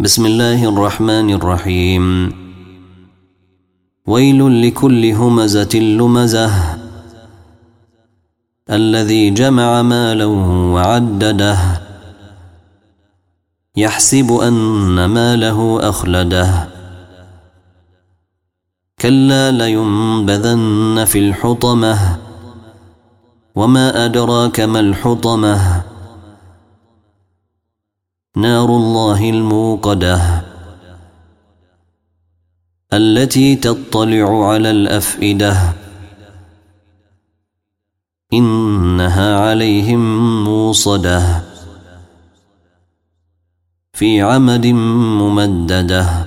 بسم الله الرحمن الرحيم. ويل لكل همزة لمزة الذي جمع مالا وعدده يحسب أن ماله أخلده كلا لينبذن في الحطمة وما أدراك ما الحطمة نار الله الموقدة التي تطلع على الأفئدة إنها عليهم موصدة في عمد ممددة.